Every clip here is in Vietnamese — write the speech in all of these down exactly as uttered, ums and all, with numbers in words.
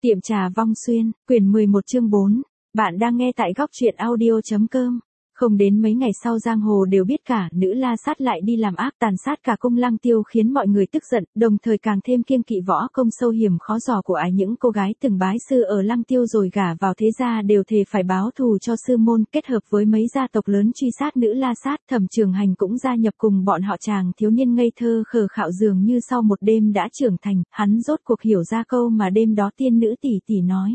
Tiệm trà Vong Xuyên, quyển mười một chương bốn. Bạn đang nghe tại góc truyện audio.com. Không đến mấy ngày sau giang hồ đều biết cả, nữ La Sát lại đi làm ác tàn sát cả Cung Lăng Tiêu khiến mọi người tức giận, đồng thời càng thêm kiêng kỵ võ công sâu hiểm khó dò của ái những cô gái từng bái sư ở Lăng Tiêu rồi gả vào thế gia đều thề phải báo thù cho sư môn, kết hợp với mấy gia tộc lớn truy sát nữ La Sát. Thẩm Trường Hành cũng gia nhập cùng bọn họ. Chàng thiếu niên ngây thơ khờ khạo dường như sau một đêm đã trưởng thành, hắn rốt cuộc hiểu ra câu mà đêm đó tiên nữ tỷ tỷ nói.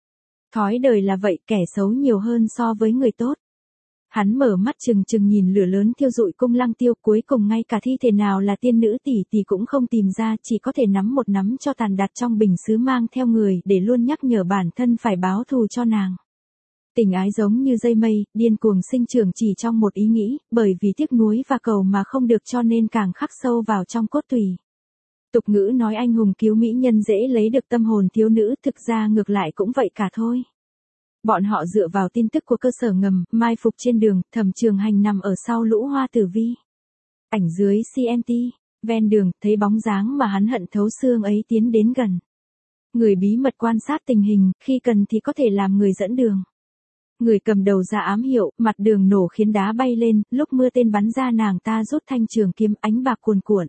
Thói đời là vậy, kẻ xấu nhiều hơn so với người tốt. Hắn mở mắt trừng trừng nhìn lửa lớn thiêu rụi Cung Lăng Tiêu, cuối cùng ngay cả thi thể nào là tiên nữ tỷ tỷ cũng không tìm ra, chỉ có thể nắm một nắm cho tàn đặt trong bình sứ mang theo người, để luôn nhắc nhở bản thân phải báo thù cho nàng. Tình ái giống như dây mây, điên cuồng sinh trưởng chỉ trong một ý nghĩ, bởi vì tiếc nuối và cầu mà không được cho nên càng khắc sâu vào trong cốt tủy. Tục ngữ nói anh hùng cứu mỹ nhân dễ lấy được tâm hồn thiếu nữ, thực ra ngược lại cũng vậy cả thôi. Bọn họ dựa vào tin tức của cơ sở ngầm, mai phục trên đường. Thẩm Trường Hành nằm ở sau lũ hoa tử vi. Ảnh dưới xê em tê, ven đường, thấy bóng dáng mà hắn hận thấu xương ấy tiến đến gần. Người bí mật quan sát tình hình, khi cần thì có thể làm người dẫn đường. Người cầm đầu ra ám hiệu, mặt đường nổ khiến đá bay lên, lúc mưa tên bắn ra nàng ta rút thanh trường kiếm, ánh bạc cuồn cuộn.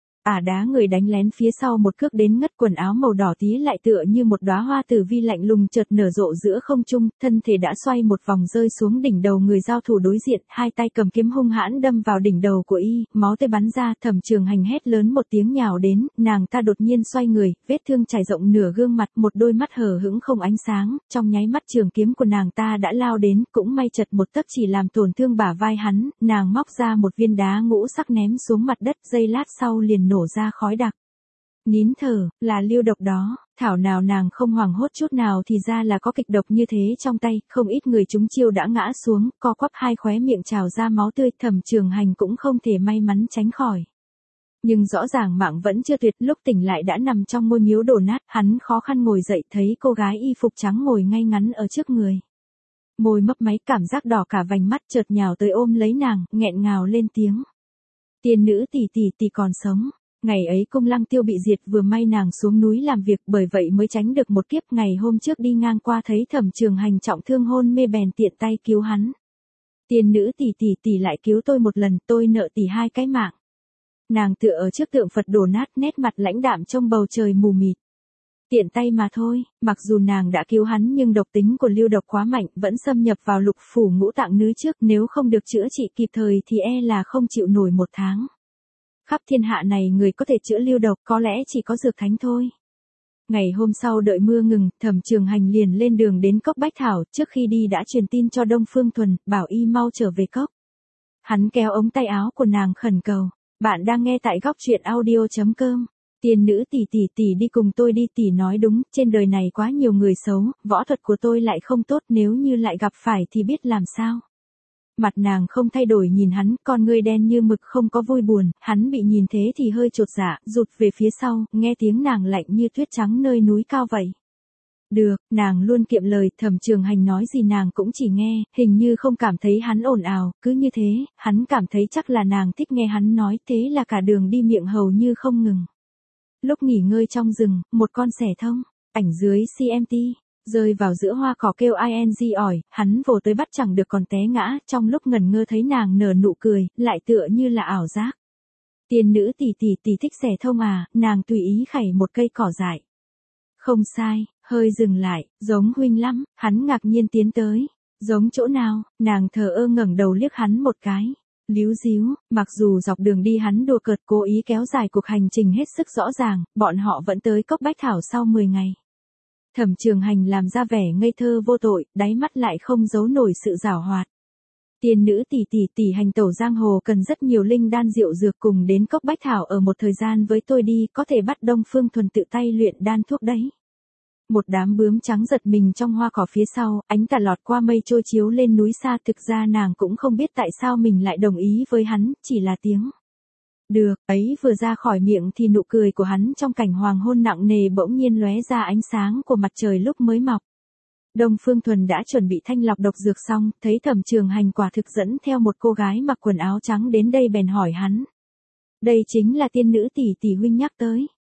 Ả đá người đánh lén phía sau một cước đến ngất, quần áo màu đỏ tí lại tựa như một đóa hoa tử vi lạnh lùng chợt nở rộ giữa không trung, thân thể đã xoay một vòng rơi xuống đỉnh đầu người giao thủ đối diện, hai tay cầm kiếm hung hãn đâm vào đỉnh đầu của y, máu tươi bắn ra. Thẩm Trường Hành hét lớn một tiếng nhào đến, nàng ta đột nhiên xoay người, vết thương trải rộng nửa gương mặt, một đôi mắt hờ hững không ánh sáng, trong nháy mắt trường kiếm của nàng ta đã lao đến, cũng may chật một tấc chỉ làm tổn thương bả vai hắn, nàng móc ra một viên đá ngũ sắc ném xuống mặt đất, giây lát sau liền nổ ra khói đặc. Nín thở, là lưu độc đó. Thảo nào nàng không hoảng hốt chút nào, thì ra là có kịch độc như thế trong tay. Không ít người trúng chiêu đã ngã xuống, co quắp hai khóe miệng trào ra máu tươi. Thẩm Trường Hành cũng không thể may mắn tránh khỏi. Nhưng rõ ràng mạng vẫn chưa tuyệt, lúc tỉnh lại đã nằm trong ngôi miếu đổ nát. Hắn khó khăn ngồi dậy, thấy cô gái y phục trắng ngồi ngay ngắn ở trước người. Môi mấp máy, cảm giác đỏ cả vành mắt, chợt nhào tới ôm lấy nàng, nghẹn ngào lên tiếng. Tiên nữ tỷ tỷ tỷ còn sống. Ngày ấy Cung Lăng Tiêu bị diệt, vừa may nàng xuống núi làm việc, bởi vậy mới tránh được một kiếp. Ngày hôm trước đi ngang qua thấy Thẩm Trường Hành trọng thương hôn mê bèn tiện tay cứu hắn. Tiên nữ tỷ tỷ tỷ lại cứu tôi một lần, tôi nợ tỷ hai cái mạng. Nàng tựa ở trước tượng Phật đổ nát, nét mặt lãnh đạm trong bầu trời mù mịt. Tiện tay mà thôi, mặc dù nàng đã cứu hắn nhưng độc tính của lưu độc quá mạnh, vẫn xâm nhập vào lục phủ ngũ tạng nứ trước, nếu không được chữa trị kịp thời thì e là không chịu nổi một tháng. Khắp thiên hạ này người có thể chữa lưu độc có lẽ chỉ có Dược Thánh thôi. Ngày hôm sau đợi mưa ngừng, Thẩm Trường Hành liền lên đường đến cốc Bách Thảo, trước khi đi đã truyền tin cho Đông Phương Thuần, bảo y mau trở về cốc. Hắn kéo ống tay áo của nàng khẩn cầu. Bạn đang nghe tại góc truyện audio.com. Tiên nữ tỷ tỷ tỷ đi cùng tôi đi, tỷ nói đúng, trên đời này quá nhiều người xấu, võ thuật của tôi lại không tốt, nếu như lại gặp phải thì biết làm sao. Mặt nàng không thay đổi nhìn hắn, con ngươi đen như mực không có vui buồn, hắn bị nhìn thế thì hơi chột dạ, rụt về phía sau, nghe tiếng nàng lạnh như tuyết trắng nơi núi cao vậy. Được, nàng luôn kiệm lời. Thẩm Trường Hành nói gì nàng cũng chỉ nghe, hình như không cảm thấy hắn ồn ào, cứ như thế, hắn cảm thấy chắc là nàng thích nghe hắn nói, thế là cả đường đi miệng hầu như không ngừng. Lúc nghỉ ngơi trong rừng, một con sẻ thông, ảnh dưới xê em tê, rơi vào giữa hoa cỏ kêu ing ỏi, hắn vồ tới bắt chẳng được còn té ngã, trong lúc ngẩn ngơ thấy nàng nở nụ cười, lại tựa như là ảo giác. Tiên nữ tỷ tỷ tỷ thích sẻ thông à, nàng tùy ý khẩy một cây cỏ dại. Không sai, hơi dừng lại, giống huynh lắm, hắn ngạc nhiên tiến tới. Giống chỗ nào, nàng thờ ơ ngẩng đầu liếc hắn một cái. Líu díu, mặc dù dọc đường đi hắn đùa cợt cố ý kéo dài cuộc hành trình hết sức rõ ràng, bọn họ vẫn tới cốc Bách Thảo sau mười ngày. Thẩm Trường Hành làm ra vẻ ngây thơ vô tội, đáy mắt lại không giấu nổi sự giảo hoạt. Tiên nữ tỷ tỷ tỷ hành tẩu giang hồ cần rất nhiều linh đan rượu dược, cùng đến cốc Bách Thảo ở một thời gian với tôi đi, có thể bắt Đông Phương Thuần tự tay luyện đan thuốc đấy. Một đám bướm trắng giật mình trong hoa cỏ phía sau, ánh tà lọt qua mây trôi chiếu lên núi xa. Thực ra nàng cũng không biết tại sao mình lại đồng ý với hắn, chỉ là tiếng được ấy vừa ra khỏi miệng thì nụ cười của hắn trong cảnh hoàng hôn nặng nề bỗng nhiên lóe ra ánh sáng của mặt trời lúc mới mọc. Đông Phương Thuần đã chuẩn bị thanh lọc độc dược xong, thấy Thẩm Trường Hành quả thực dẫn theo một cô gái mặc quần áo trắng đến đây bèn hỏi hắn. Đây chính là tiên nữ tỷ tỷ huynh nhắc tới.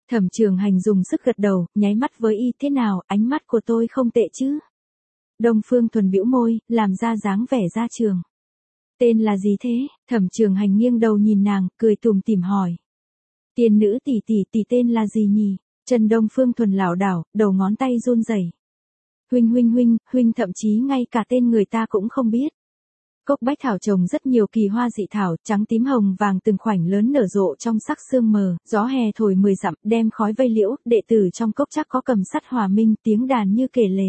Thẩm Trường Hành dùng sức gật đầu, nháy mắt với y, thế nào, ánh mắt của tôi không tệ chứ? Đông Phương Thuần bĩu môi, làm ra dáng vẻ ra trường. Tên là gì thế? Thẩm Trường Hành nghiêng đầu nhìn nàng, cười tủm tỉm hỏi. Tiên nữ tỷ tỷ tỷ tên là gì nhỉ? Chân Đông Phương Thuần lảo đảo, đầu ngón tay run rẩy. Huynh huynh huynh, huynh thậm chí ngay cả tên người ta cũng không biết. Cốc bách thảo trồng rất nhiều kỳ hoa dị thảo, trắng tím hồng vàng từng khoảnh lớn nở rộ trong sắc sương mờ, gió hè thổi mười dặm, đem khói vây liễu, đệ tử trong cốc chắc có cầm sắt hòa minh, tiếng đàn như kể lể.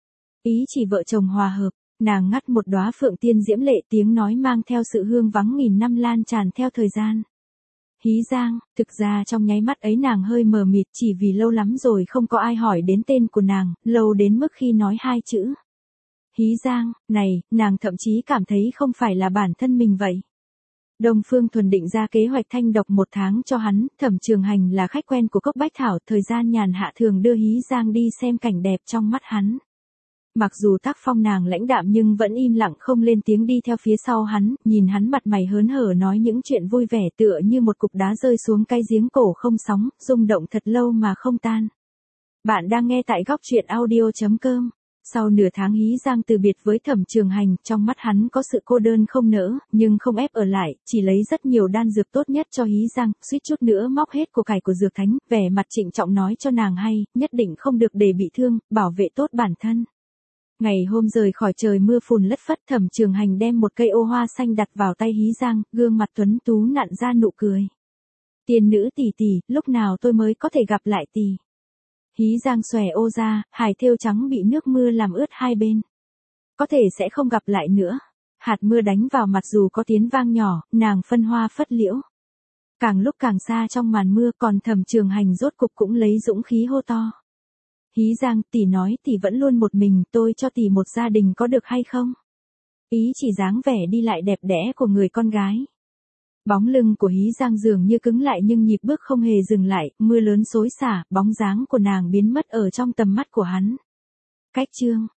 Ý chỉ vợ chồng hòa hợp, nàng ngắt một đóa phượng tiên diễm lệ, tiếng nói mang theo sự hương vắng nghìn năm lan tràn theo thời gian. Hí Giang, thực ra trong nháy mắt ấy nàng hơi mờ mịt, chỉ vì lâu lắm rồi không có ai hỏi đến tên của nàng, lâu đến mức khi nói hai chữ Hí Giang, này, nàng thậm chí cảm thấy không phải là bản thân mình vậy. Đông Phương Thuần định ra kế hoạch thanh độc một tháng cho hắn, Thẩm Trường Hành là khách quen của Cốc Bách Thảo, thời gian nhàn hạ thường đưa Hí Giang đi xem cảnh đẹp trong mắt hắn. Mặc dù tác phong nàng lãnh đạm nhưng vẫn im lặng không lên tiếng đi theo phía sau hắn, nhìn hắn mặt mày hớn hở nói những chuyện vui vẻ tựa như một cục đá rơi xuống cái giếng cổ không sóng, rung động thật lâu mà không tan. Bạn đang nghe tại góc truyện audio chấm com. Sau nửa tháng Hí Giang từ biệt với Thẩm Trường Hành, trong mắt hắn có sự cô đơn không nỡ, nhưng không ép ở lại, chỉ lấy rất nhiều đan dược tốt nhất cho Hí Giang, suýt chút nữa móc hết của cải của dược thánh, vẻ mặt trịnh trọng nói cho nàng hay, nhất định không được để bị thương, bảo vệ tốt bản thân. Ngày hôm rời khỏi trời mưa phùn lất phất, Thẩm Trường Hành đem một cây ô hoa xanh đặt vào tay Hí Giang, gương mặt tuấn tú nặn ra nụ cười. Tiên nữ tỷ tỷ, lúc nào tôi mới có thể gặp lại tỷ? Hí Giang xòe ô ra, hài thêu trắng bị nước mưa làm ướt hai bên. Có thể sẽ không gặp lại nữa. Hạt mưa đánh vào mặt dù có tiếng vang nhỏ, nàng phân hoa phất liễu. Càng lúc càng xa trong màn mưa, còn Thẩm Trường Hành rốt cục cũng lấy dũng khí hô to. Hí Giang, tỷ nói tỷ vẫn luôn một mình, tôi cho tỷ một gia đình có được hay không? Ý chỉ dáng vẻ đi lại đẹp đẽ của người con gái. Bóng lưng của Hí Giang dường như cứng lại nhưng nhịp bước không hề dừng lại, mưa lớn xối xả, bóng dáng của nàng biến mất ở trong tầm mắt của hắn. Cách chương,